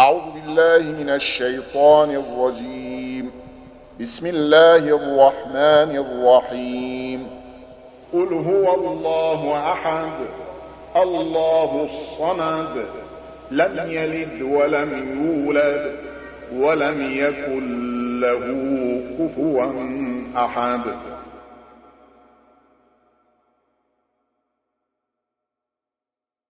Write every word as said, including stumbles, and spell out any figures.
أعوذ بالله من الشيطان الرجيم. بسم الله الرحمن الرحيم. قل هو الله أحد الله الصمد لم يلد ولم يولد ولم يكن له كفوا أحد.